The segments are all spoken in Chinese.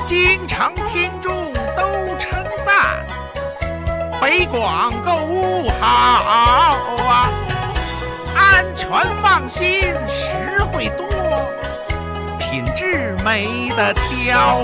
经常听众都称赞，北广购物好啊，安全放心，实惠多，品质没得挑。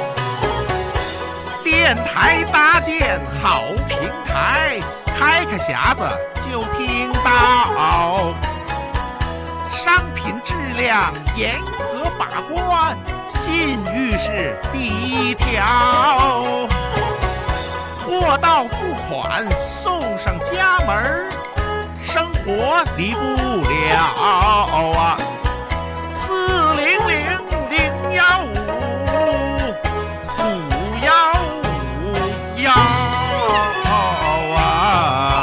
电台搭建好平台，开匣子就听到，商品质量严格把关，信誉是第一条。货到付款送上家门，生活离不了啊。400-015-515啊。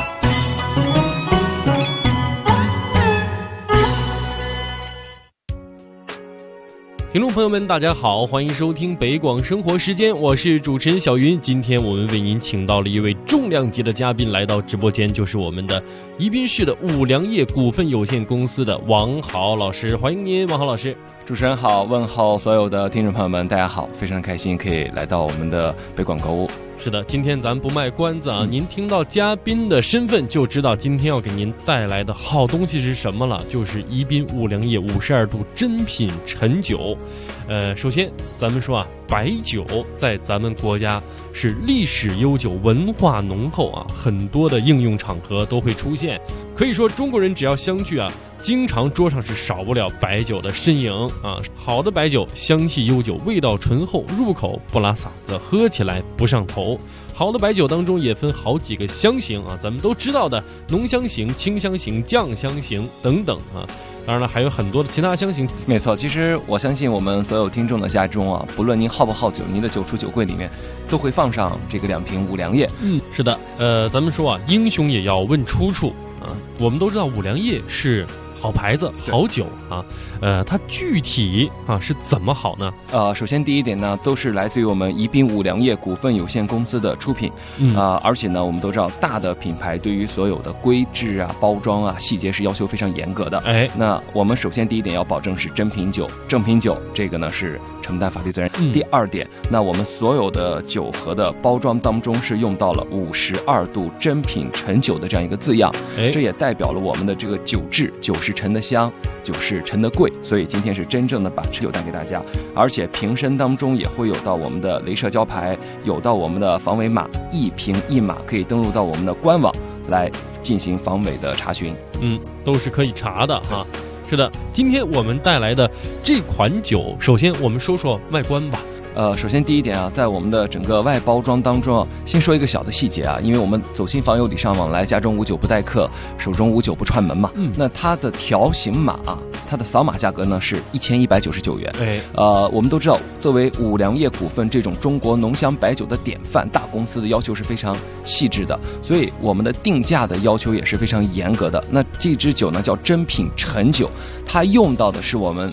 听众朋友们大家好，欢迎收听北广生活时间，我是主持人小云。今天我们为您请到了一位重量级的嘉宾来到直播间，就是我们的宜宾市的五粮液股份有限公司的王豪老师，欢迎您，王豪老师。 主持人好，问候所有的听众朋友们，大家好，非常开心可以来到我们的北广购物。 是的，今天咱不卖关子啊，您听到嘉宾的身份就知道今天要给您带来的好东西是什么了，就是宜宾五粮液52度珍品陈酒。首先咱们说啊，白酒在咱们国家是历史悠久，文化浓厚啊，很多的应用场合都会出现。可以说中国人只要相聚啊，经常桌上是少不了白酒的身影啊。好的白酒香气悠久，味道醇厚，入口不拉嗓子，喝起来不上头。好的白酒当中也分好几个香型啊，咱们都知道的浓香型、清香型、酱香型等等啊。当然了，还有很多的其他香型。 没错，其实我相信我们所有听众的家中啊，不论您好不好酒，您的酒橱酒柜里面都会放上这个2瓶五粮液。 是的，咱们说啊，英雄也要问出处啊。我们都知道五粮液是好牌子、好酒啊，它具体啊是怎么好呢？ 首先第一点呢，都是来自于我们宜宾五粮液股份有限公司的出品，而且呢，我们都知道大的品牌对于所有的规制啊、包装啊、细节是要求非常严格的。那我们首先第一点要保证是真品酒，正品酒这个呢是承担法律责任。第二点，那我们所有的酒盒的包装当中是用到了52度珍品陈酒的这样一个字样，这也代表了我们的这个酒质，酒是陈的香，酒是陈的贵，所以今天是真正的把陈酒带给大家。而且瓶身当中也会有到我们的镭射胶牌，有到我们的防伪码，一瓶一码可以登录到我们的官网来进行防伪的查询。 都是可以查的哈。是的，今天我们带来的这款酒，首先我们说说外观吧。 首先第一点啊，在我们的整个外包装当中啊，先说一个小的细节啊，因为我们走亲访友礼尚往来，家中无酒不待客，手中无酒不串门嘛。那它的条形码啊，它的扫码价格呢是1199元。我们都知道，作为五粮液股份这种中国浓香白酒的典范，大公司的要求是非常细致的，所以我们的定价的要求也是非常严格的。那这支酒呢叫珍品陈酒，它用到的是我们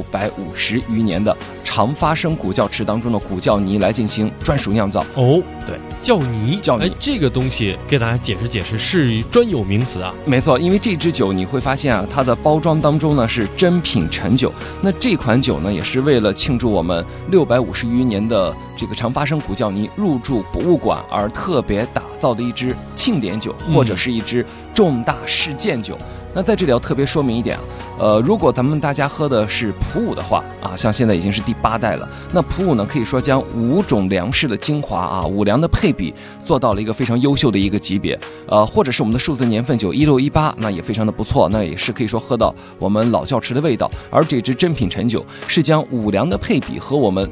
650余年的长发生古窖池当中的古窖泥来进行专属酿造。对， 窖泥，这个东西给大家解释解释，是专有名词啊。 没错，因为这支酒你会发现啊，它的包装当中呢是珍品陈酒，那这款酒呢也是为了庆祝我们650余年的这个长发生古窖泥入驻博物馆而特别打造的一支庆典酒，或者是一支重大事件酒。那在这里要特别说明一点啊，如果咱们大家喝的是普五的话啊，像现在已经是第8代了，那普五呢可以说将5种粮食的精华啊，五粮的配比做到了一个非常优秀的一个级别，或者是我们的数字年份酒1618，那也非常的不错，那也是可以说喝到我们老窖池的味道。而这支珍品陈酒是将五粮的配比和我们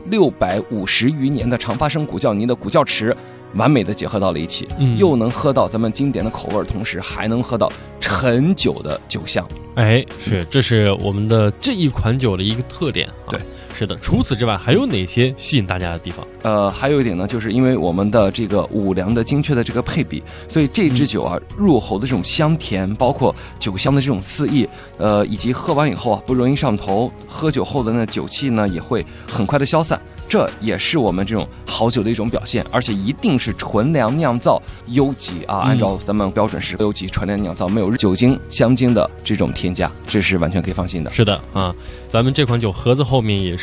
650余年的长发生古窖泥的古窖池完美的结合到了一起，又能喝到咱们经典的口味，同时还能喝到陈酒的酒香。 这是我们的这一款酒的一个特点啊。 对， 是的。除此之外，还有哪些吸引大家的地方？ 还有一点呢，就是因为我们的这个五粮的精确的这个配比，所以这支酒啊，入喉的这种香甜，包括酒香的这种肆意，以及喝完以后啊不容易上头，喝酒后的那酒气呢也会很快的消散。这也是我们这种好酒的一种表现，而且一定是纯粮酿造，优级啊，按照咱们标准是优级纯粮酿造，没有酒精、香精的这种添加，这是完全可以放心的。 是的啊，咱们这款酒盒子后面也是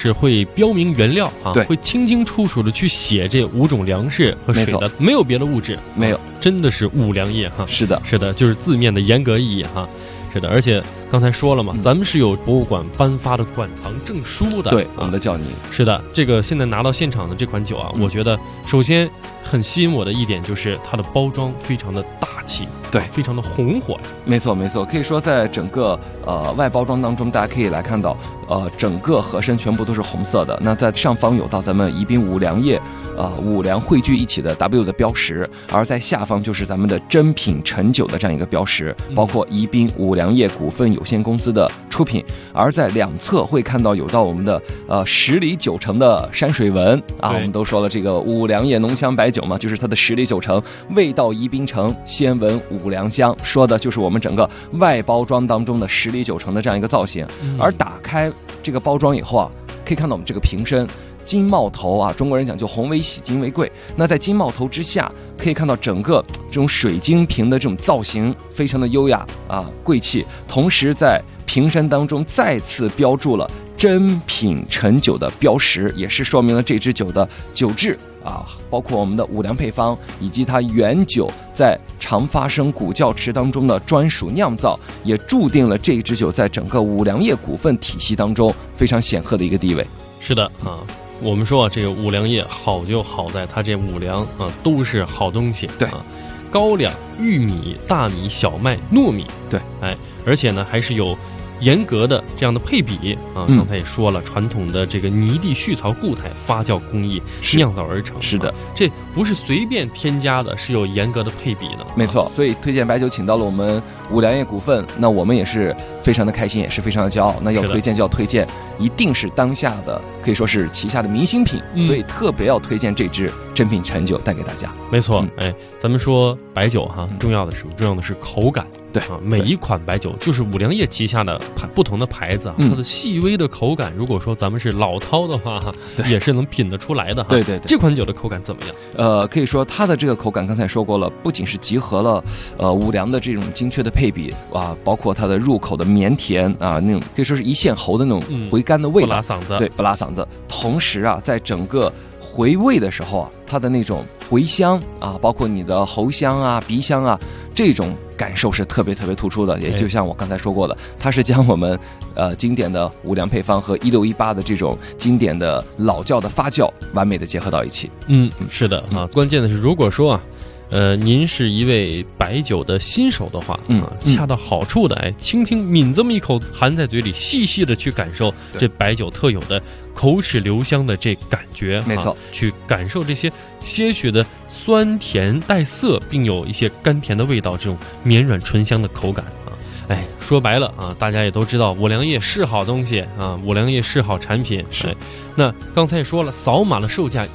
是会标明原料啊， 对， 会清清楚楚的去写这5种粮食和水的，没有别的物质， 没有， 真的是五粮液哈。 是的， 是的，就是字面的严格意义哈。是的，而且刚才说了嘛，咱们是有博物馆颁发的馆藏证书的， 对，我们的叫你。 是的，这个现在拿到现场的这款酒啊，我觉得首先很吸引我的一点就是它的包装非常的大气， 对， 非常的红火。 没错，没错，可以说在整个外包装当中，大家可以来看到，整个盒身全部都是红色的。那在上方有到咱们宜宾五粮液。五粮汇聚一起的 W 的标识，而在下方就是咱们的珍品陈酒的这样一个标识，包括宜宾五粮液股份有限公司的出品，而在两侧会看到有到我们的10里9成的山水纹啊，我们都说了这个五粮液浓香白酒嘛，就是它的10里9成，味道宜宾城，先闻五粮香，说的就是我们整个外包装当中的10里9成的这样一个造型。而打开这个包装以后啊，可以看到我们这个瓶身。金帽头啊，中国人讲究红为喜，金为贵。那在金帽头之下，可以看到整个这种水晶瓶的这种造型非常的优雅啊，贵气。同时在瓶身当中再次标注了珍品陈酒的标识，也是说明了这支酒的酒质啊，包括我们的五粮配方以及它原酒在长发生古窖池当中的专属酿造，也注定了这支酒在整个五粮液股份体系当中非常显赫的一个地位。 是的啊。我们说啊，这个五粮液好就好在它这五粮啊都是好东西， 对啊，高粱、玉米、大米、小麦、糯米， 对， 哎，而且呢还是有严格的这样的配比啊，刚才也说了，传统的这个泥地蓄槽固态发酵工艺酿造而成， 是的， 这不是随便添加的，是有严格的配比的， 没错。所以推荐白酒请到了我们五粮液股份，那我们也是非常的开心，也是非常的骄傲。那要推荐就要推荐，一定是当下的可以说是旗下的明星品，所以特别要推荐这支珍品陈酒带给大家。 没错，哎，咱们说白酒哈，重要的是什么？重要的是口感。 对啊，每一款白酒就是五粮液旗下的不同的牌子啊，它的细微的口感，如果说咱们是老饕的话，也是能品得出来的哈。 对对对， 这款酒的口感怎么样？ 可以说它的这个口感，刚才说过了，不仅是集合了五粮的这种精确的配比啊，包括它的入口的绵甜啊，那种可以说是一线喉的那种回甘的味道， 不拉嗓子。 对，不拉嗓子。同时啊，在整个回味的时候啊，它的那种回香啊，包括你的喉香啊、鼻香啊，这种感受是特别特别突出的。也就像我刚才说过的，它是将我们经典的五粮配方和1618的这种经典的老窖的发酵完美的结合到一起。 是的啊，关键的是如果说啊。您是一位白酒的新手的话，恰到好处的，哎，轻轻抿这么一口，含在嘴里，细细的去感受这白酒特有的口齿留香的这感觉， 没错， 去感受这些些许的酸甜带涩，并有一些甘甜的味道，这种绵软醇香的口感啊。哎，说白了啊，大家也都知道五粮液是好东西啊，五粮液是好产品。 是， 那刚才也说了，扫码的售价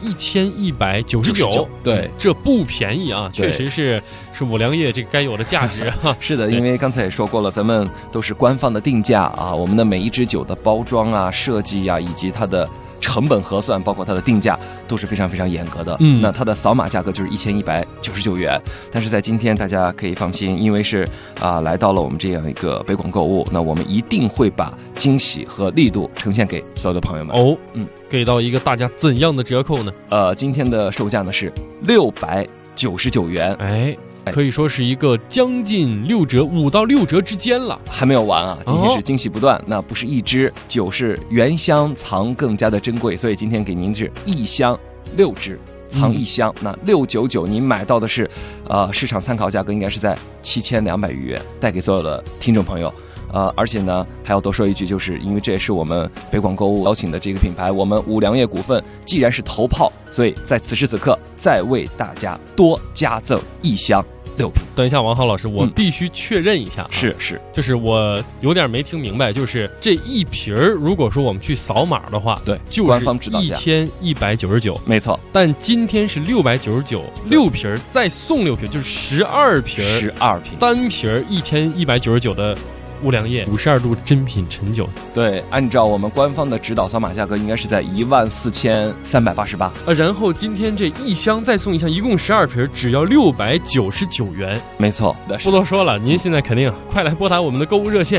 1199， 对， 这不便宜啊，确实是五粮液这该有的价值啊。 是的，因为刚才也说过了，咱们都是官方的定价啊，我们的每一支酒的包装啊、设计啊，以及它的成本核算，包括它的定价都是非常非常严格的。那它的扫码价格就是1199元。但是在今天大家可以放心，因为是来到了我们这样一个北广购物，那我们一定会把惊喜和力度呈现给所有的朋友们。 给到一个大家怎样的折扣呢？ 今天的售价呢是699元。 可以说是一个将近6折，5到6折之间了。 还没有完啊，今天是惊喜不断。那不是一支酒，是原香藏更加的珍贵，所以今天给您是一箱6支藏一箱。那699您买到的是市场参考价格应该是在7200余元，带给所有的听众朋友。而且呢，还要多说一句，就是因为这也是我们北广购物邀请的这个品牌，我们五粮液股份既然是头炮，所以在此时此刻再为大家多加赠一箱6瓶。 等一下，王浩老师，我必须确认一下， 是， 就是我有点没听明白，就是这一瓶如果说我们去扫码的话， 对， 就是官方指导价 1199， 没错。 但今天是699，6瓶再送6瓶，就是12瓶， 单瓶 1199的五粮液52度珍品陈酒。 对，按照我们官方的指导扫码价格，应该是在14388。 然后今天这一箱再送一箱，一共12瓶，只要699元。 没错， 不多说了，您现在肯定快来拨打我们的购物热线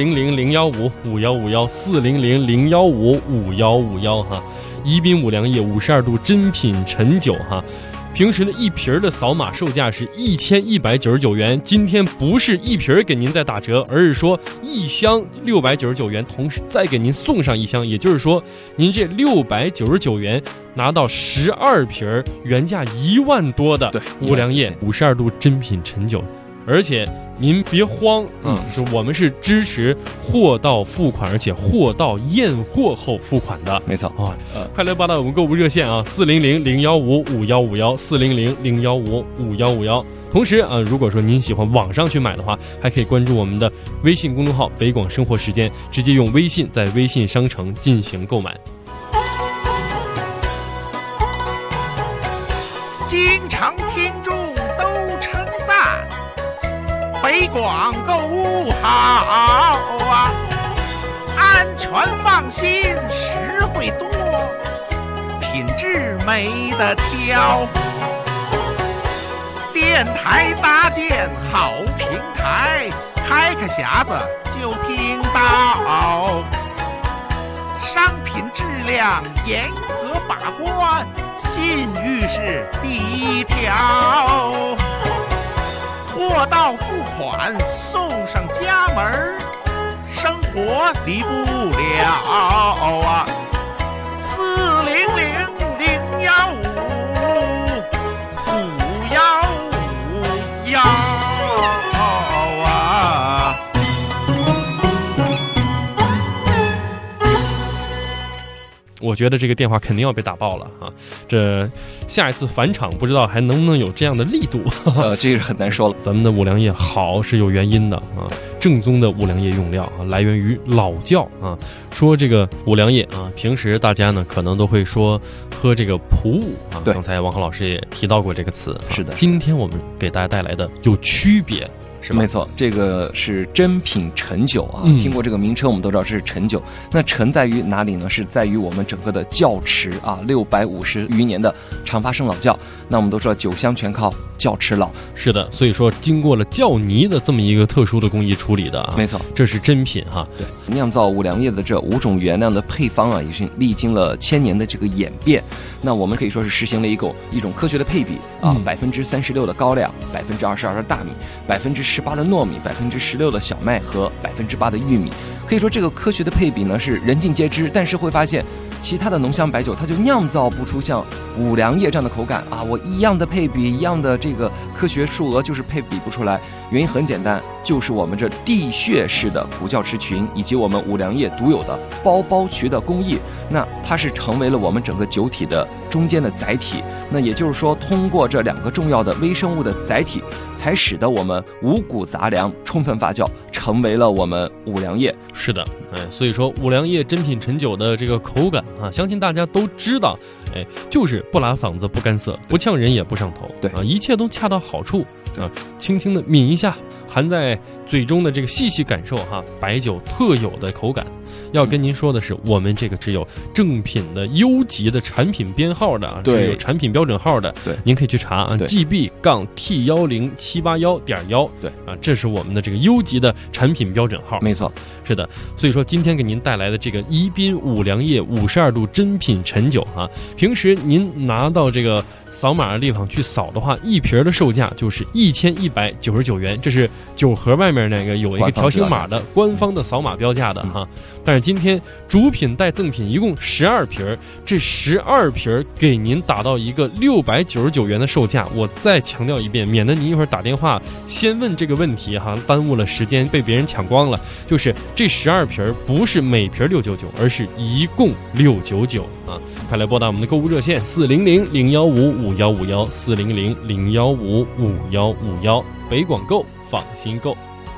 400-015-5151，400-015-5151哈。宜宾五粮液52度珍品陈酒哈。平时的一瓶的扫码售价是1199元，今天不是一瓶给您再打折，而是说一箱699元，同时再给您送上一箱，也就是说您这699元拿到12瓶原价1万多的五粮液52度珍品陈酒。而且您别慌，我们是支持货到付款，而且货到验货后付款的。 没错啊，快来拨打我们购物热线啊，400-015-5151，400-015-5151。同时啊，如果说您喜欢网上去买的话，还可以关注我们的微信公众号北广生活时间，直接用微信在微信商城进行购买。 经常听众都称赞北广购物好啊，安全放心，实惠多，品质没得挑。电台搭建好平台，开个匣子就听到，商品质量严格把关，信誉是第一条。货到付款送上家门，生活离不了啊！400-015-5151啊！ 我觉得这个电话肯定要被打爆了啊！这下一次返场不知道还能不能有这样的力度？ 这个很难说了。 咱们的五粮液好是有原因的啊，正宗的五粮液用料啊，来源于老窖啊。说这个五粮液啊，平时大家呢可能都会说喝这个普五啊，刚才王浩老师也提到过这个词。 是的， 今天我们给大家带来的有区别。是没错，这个是珍品陈酒啊。听过这个名称，我们都知道这是陈酒。那陈在于哪里呢？是在于我们整个的窖池啊，650余年的长发生老窖。那我们都知道酒香全靠窖池老。 是的，所以说经过了窖泥的这么一个特殊的工艺处理的啊。 没错， 这是珍品哈。 对，酿造五粮液的这5种原料的配方啊，也是历经了1000年的这个演变。那我们可以说是实行了一种科学的配比啊，36%的高粱，22%的大米，18%的糯米，16%的小麦和8%的玉米。可以说这个科学的配比呢是人尽皆知，但是会发现其他的浓香白酒它就酿造不出像五粮液这样的口感啊！我一样的配比，一样的这个科学数额，就是配比不出来。原因很简单，就是我们这地穴式的古窖池群，以及我们五粮液独有的包渠的工艺，那它是成为了我们整个酒体的中间的载体。那也就是说，通过这2个重要的微生物的载体，才使得我们五谷杂粮充分发酵，成为了我们五粮液。 是的，所以说五粮液珍品陈酒的这个口感啊，相信大家都知道，就是不拉嗓子，不干涩，不呛人也不上头， 对啊，一切都恰到好处啊，轻轻的抿一下，含在嘴中的这个细细感受哈，白酒特有的口感。要跟您说的是，我们这个只有正品的优级的产品编号的啊， 对， 有产品标准号的， 对， 您可以去查啊 GB-T10781.1， 对啊，这是我们的这个优级的产品标准号。 没错， 是的，所以说今天给您带来的这个宜宾五粮液52度珍品陈酒啊，平时您拿到这个扫码的地方去扫的话，一瓶的售价就是1199元，这是酒盒外面那个有一个条形码的官方的扫码标价的哈。但是今天主品带赠品一共12瓶，这12瓶给您打到一个699元的售价。我再强调一遍，免得您一会儿打电话先问这个问题哈，耽误了时间，被别人抢光了。就是这12瓶不是每瓶699，而是一共699啊！快来拨打我们的购物热线400-015-5151，400-015-5151，北广购放心购。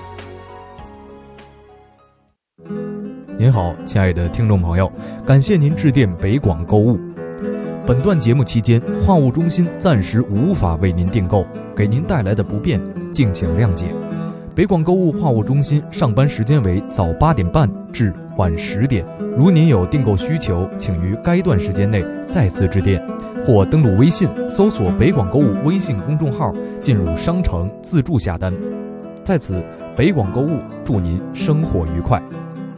您好，亲爱的听众朋友，感谢您致电北广购物。本段节目期间，话务中心暂时无法为您订购，给您带来的不便，敬请谅解。 北广购物话务中心上班时间为早8点半至晚10点。如您有订购需求，请于该段时间内再次致电，或登录微信搜索北广购物微信公众号，进入商城自助下单。在此，北广购物祝您生活愉快。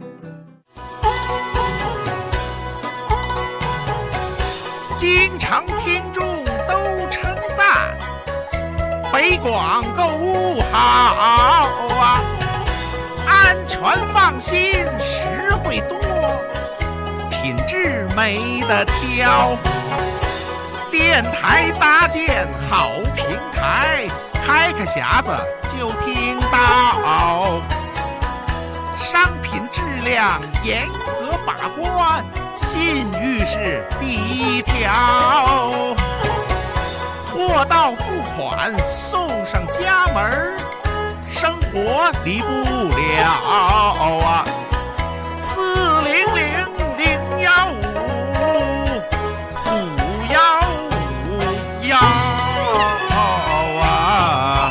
经常听众都称赞北广购物好啊，安全放心，实惠多，品质没得挑。电台搭建好平台，开匣子就听到，商品质量严格把关，信誉是第一条。货到付款送上家门，生活离不了啊！400-015-515啊！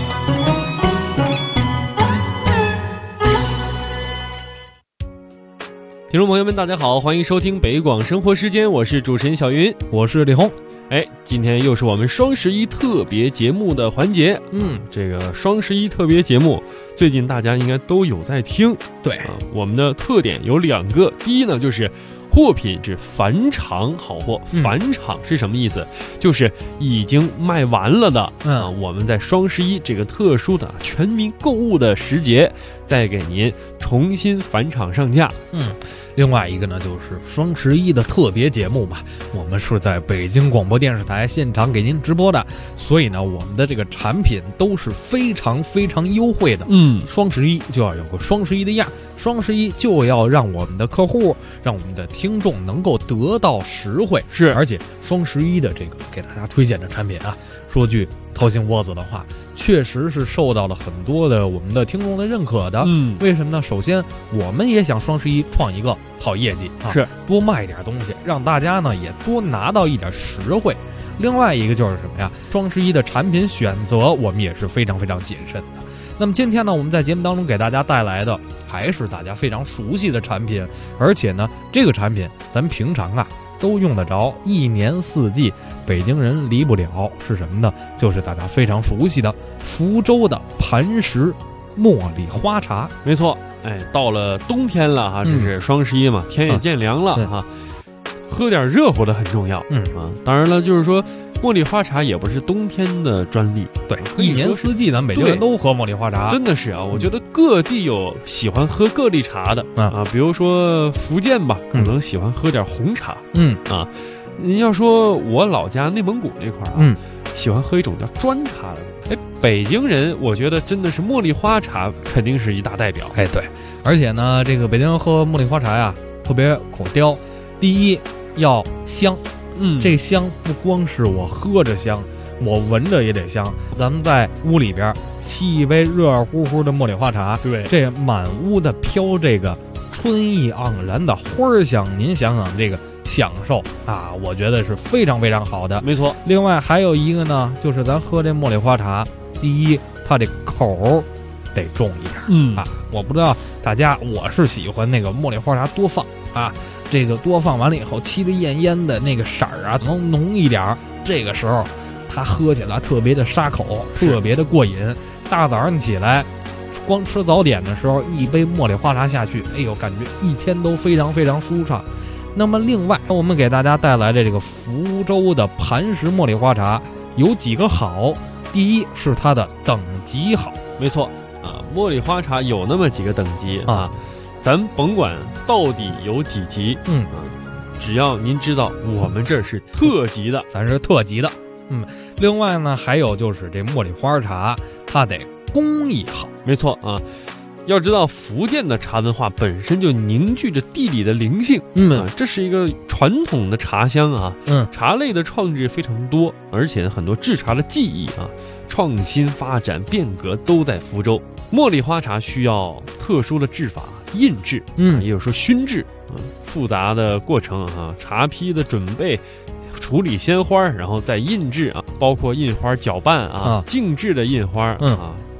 听众朋友们，大家好，欢迎收听北广生活时间，我是主持人小云， 我是李红。 今天又是我们双11特别节目的环节。这个双11特别节目，最近大家应该都有在听。 对我们的特点有2个，第一呢就是货品是返场好货。返场是什么意思？就是已经卖完了的我们在双11这个特殊的全民购物的时节，再给您重新返场上架。 另外一个呢，就是双11的特别节目嘛，我们是在北京广播电视台现场给您直播的，所以呢，我们的这个产品都是非常非常优惠的。双11就要有个双11的样，双11就要让我们的客户，让我们的听众能够得到实惠。 是， 而且双11的这个给大家推荐的产品啊，说句掏心窝子的话，确实是受到了很多的我们的听众的认可的。为什么呢？首先，我们也想双11创一个好业绩啊， 是多卖点东西，让大家呢也多拿到一点实惠。另外一个就是什么呀？双11的产品选择我们也是非常非常谨慎的。那么今天呢，我们在节目当中给大家带来的还是大家非常熟悉的产品，而且呢，这个产品咱们平常啊都用得着，一年4季北京人离不了，是什么呢？就是大家非常熟悉的福州的磐石茉莉花茶。 没错，到了冬天了哈，这是双11嘛，天也渐凉了哈，喝点热乎的很重要。当然了，就是说茉莉花茶也不是冬天的专利， 对，一年4季咱北京人都喝茉莉花茶， 真的是啊。我觉得各地有喜欢喝各地茶的比如说福建吧，可能喜欢喝点红茶。您要说我老家内蒙古那块喜欢喝一种叫砖茶的。北京人我觉得真的是茉莉花茶肯定是一大代表。 对，而且呢，这个北京人喝茉莉花茶呀，特别口刁。第一要香，这香不光是我喝着香，我闻着也得香。咱们在屋里边沏一杯热乎乎的茉莉花茶， 对， 这满屋的飘这个春意盎然的花香，您想想这个享受啊，我觉得是非常非常好的。 没错。 另外还有一个呢，就是咱喝这茉莉花茶，第一它这口得重一点。我不知道大家，我是喜欢那个茉莉花茶多放啊，这个多放完了以后沏得艳艳的，那个色儿啊能浓一点，这个时候它喝起来特别的沙口，特别的过瘾。大早上起来光吃早点的时候，一杯茉莉花茶下去，感觉一天都非常非常舒畅。那么另外我们给大家带来的这个福州的磐石茉莉花茶有几个好。第一是它的等级好。 没错茉莉花茶有那么几个等级咱甭管到底有几级只要您知道我们这是特级的， 咱是特级的。另外呢，还有就是这茉莉花茶它得工艺好。 没错要知道福建的茶文化本身就凝聚着地理的灵性。这是一个传统的茶乡茶类的创制非常多，而且很多制茶的技艺创新发展变革都在福州。茉莉花茶需要特殊的制法，印制也有说熏制复杂的过程茶坯的准备，处理鲜花，然后再印制包括印花搅拌静置的印花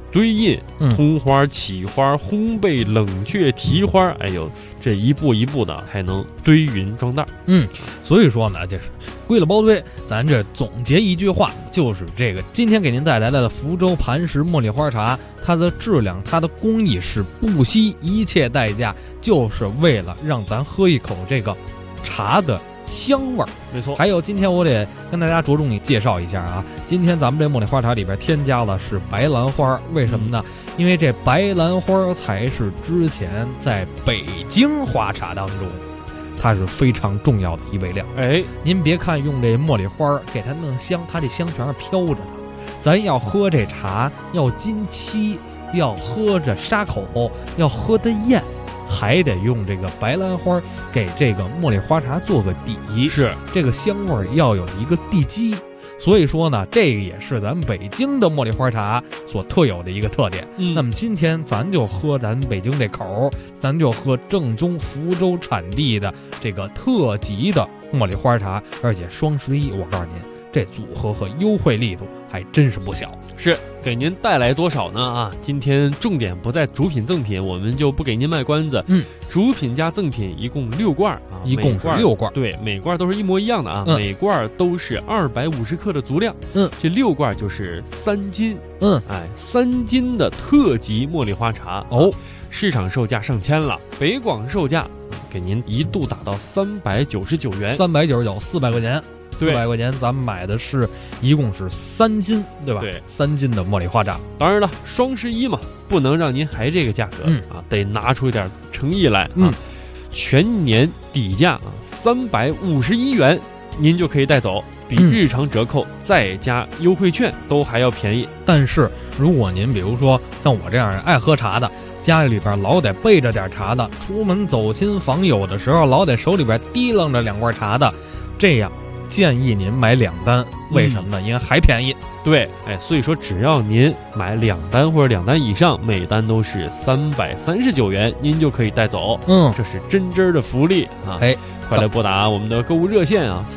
堆印、通花、起花、烘焙、冷却、提花，哎呦，这一步一步的还能堆匀装袋。 所以说呢，就是归了包堆，咱这总结一句话，就是这个今天给您带来的福州磐石茉莉花茶，它的质量、它的工艺是不惜一切代价，就是为了让咱喝一口这个茶的香味儿。 没错。 还有今天我得跟大家着重介绍一下啊，今天咱们这茉莉花茶里边添加的是白兰花，为什么呢？因为这白兰花才是之前在北京花茶当中它是非常重要的一味料。您别看用这茉莉花给它弄香，它这香全是飘着的。咱要喝这茶，要金沏，要喝着沙口，要喝得艳，还得用这个白兰花给这个茉莉花茶做个底， 是这个香味要有一个地基。所以说呢，这个也是咱北京的茉莉花茶所特有的一个特点。那么今天咱就喝咱北京这口，咱就喝正宗福州产地的这个特级的茉莉花茶，而且双11，我告诉您，这组合和优惠力度还真是不小。 是给您带来多少呢？啊，今天重点不在主品赠品，我们就不给您卖关子。主品加赠品一共6罐啊， 一共是6罐。 对，每罐都是一模一样的啊，每罐都是250克的足量。这6罐就是3斤。3斤的特级茉莉花茶哦，市场售价上千了，北广售价给您一度打到399元 ，399，400块钱。400块钱，咱们买的是一共是3斤，对吧？ 对 ，3斤的茉莉花茶。 当然了，双11嘛，不能让您还这个价格啊，得拿出一点诚意来啊。全年底价啊351元，您就可以带走，比日常折扣再加优惠券都还要便宜。 但是如果您比如说像我这样爱喝茶的，家里边老得备着点茶的，出门走亲访友的时候老得手里边提楞着2罐茶的，这样建议您买2单，为什么呢？因为还便宜。 对，所以说只要您买2单或者2单以上，每单都是339元，您就可以带走。这是真的福利啊！快来拨打我们的购物热线啊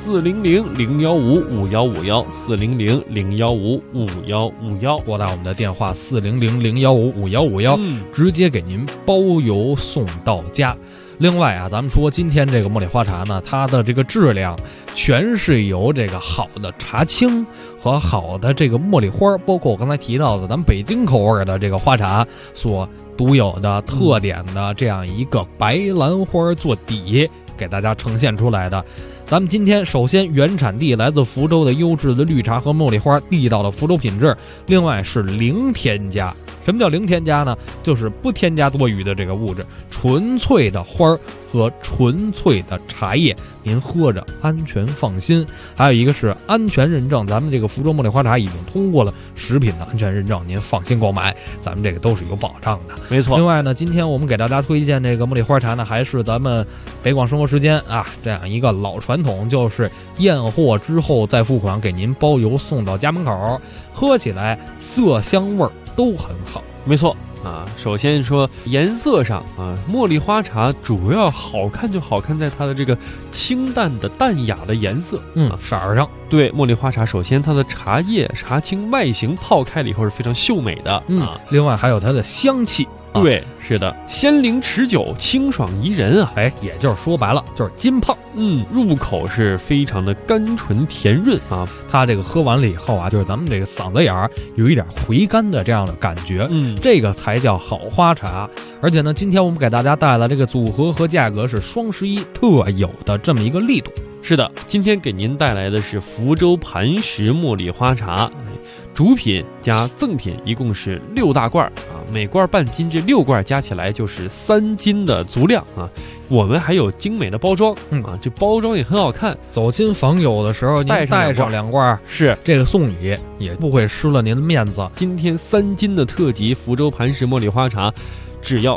，400-015-5151，400-015-5151， 拨打我们的电话400-015-5151，直接给您包邮送到家。另外啊，咱们说今天这个茉莉花茶呢，它的这个质量全是由这个好的茶青和好的这个茉莉花，包括我刚才提到的咱们北京口味的这个花茶所独有的特点的这样一个白兰花做底给大家呈现出来的。咱们今天首先原产地来自福州的优质的绿茶和茉莉花，地道的福州品质，另外是零添加。什么叫零添加呢？就是不添加多余的这个物质，纯粹的花儿和纯粹的茶叶，您喝着安全放心。还有一个是安全认证，咱们这个福州茉莉花茶已经通过了食品的安全认证，您放心购买，咱们这个都是有保障的。 没错。 另外呢，今天我们给大家推荐这个茉莉花茶呢，还是咱们北广生活时间啊这样一个老传统，就是验货之后再付款，给您包邮送到家门口，喝起来色香味都很好。 没错啊，首先说颜色上啊，茉莉花茶主要好看就好看在它的这个清淡的淡雅的颜色， 色儿上。 对，茉莉花茶首先它的茶叶茶青外形泡开了以后是非常秀美的另外还有它的香气。 对，是的，鲜灵持久，清爽宜人啊！ 也就是说白了，就是金胖。 入口是非常的甘醇甜润啊。 它这个喝完了以后啊，就是咱们这个嗓子眼儿有一点回甘的这样的感觉。这个才叫好花茶。而且呢，今天我们给大家带来这个组合和价格是双11特有的这么一个力度。 是的，今天给您带来的是福州磐石茉莉花茶，主品加赠品一共是6大罐啊，每罐半斤，这6罐加起来就是3斤的足量啊。我们还有精美的包装这包装也很好看， 走亲访友的时候您带上2罐， 是这个送礼也不会失了您的面子。 今天3斤的特级福州磐石茉莉花茶只要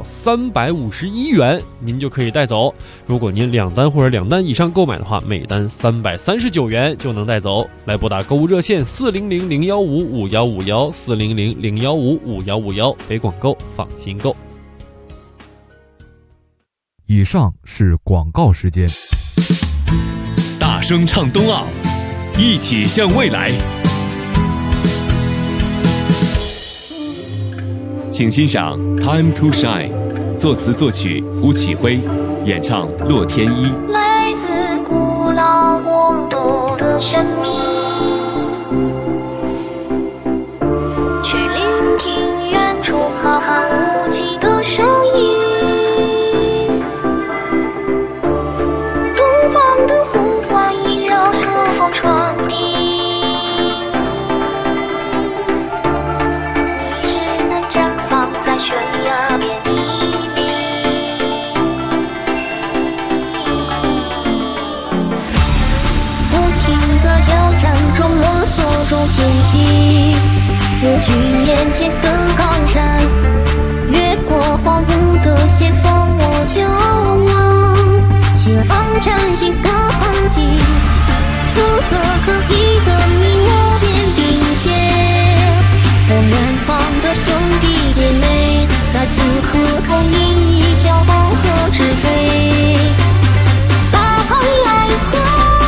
351元，您就可以带走。如果您2单或者2单以上购买的话，每单339元就能带走。来拨打购物热线400-015-5151，400-015-5151，北广购，放心购。 以上是广告时间。 大声唱冬奥，一起向未来。 请欣赏《Time to Shine》，作词作曲胡启辉，演唱洛天依。 来自古老国度的神秘，去聆听远处浩瀚无际的声音。东方的呼唤萦绕顺风传递，你只能绽放在悬崖边屹立。不停地挑战中摸索中前行，日距眼前的高山，越过荒芜的斜峰，我眺望前方崭新的风景，肤色各异的你我便并肩，和远方的兄弟姐妹在此刻同饮一条黄河之水，大航来送。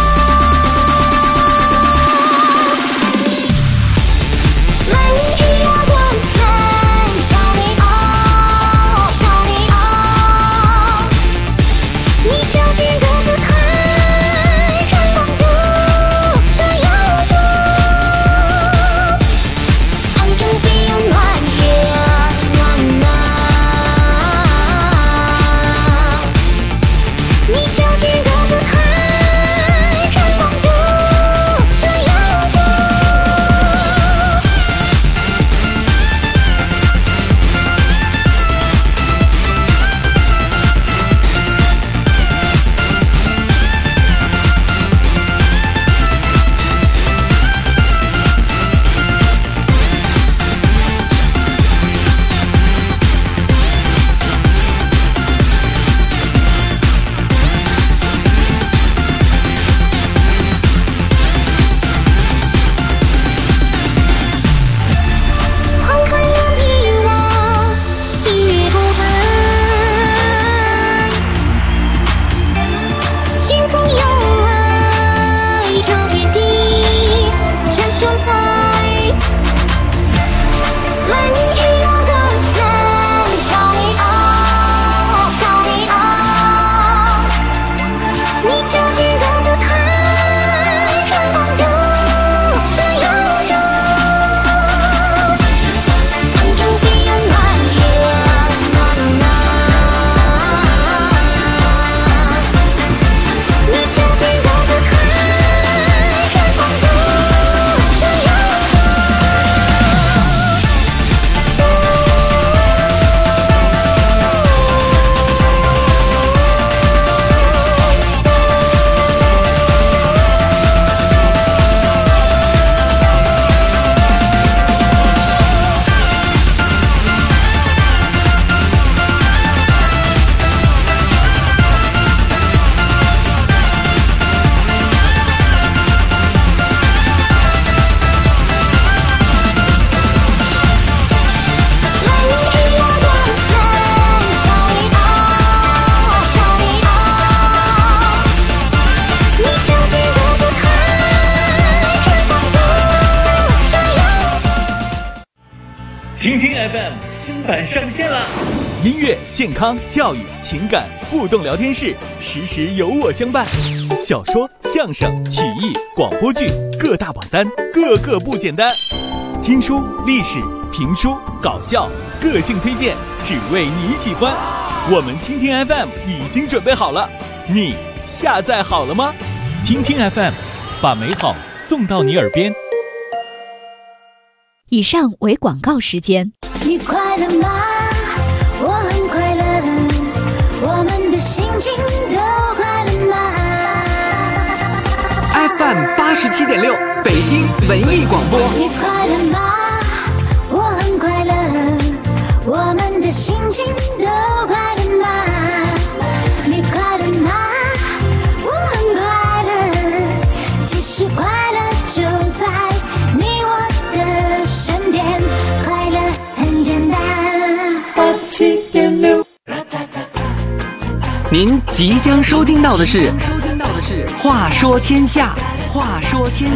听听 FM 新版上线了， 音乐、健康、教育、情感互动聊天室，时时有我相伴。小说、相声、曲艺、广播剧各大榜单，个个不简单。听书、历史、评书、搞笑，个性推荐，只为你喜欢。我们听听 FM 已经准备好了，你下载好了吗？听听 FM， 把美好送到你耳边。 以上为广告时间。 你快乐吗？我很快乐，我们的心情都快乐吗？ FM 87.6北京文艺广播。 你快乐吗？我很快乐，我们的心情都快乐吗？你快乐吗？我很快乐，其实快乐就在你我的身边，快乐很简单。87.6。 您即将收听到的是《话说天下》，话说天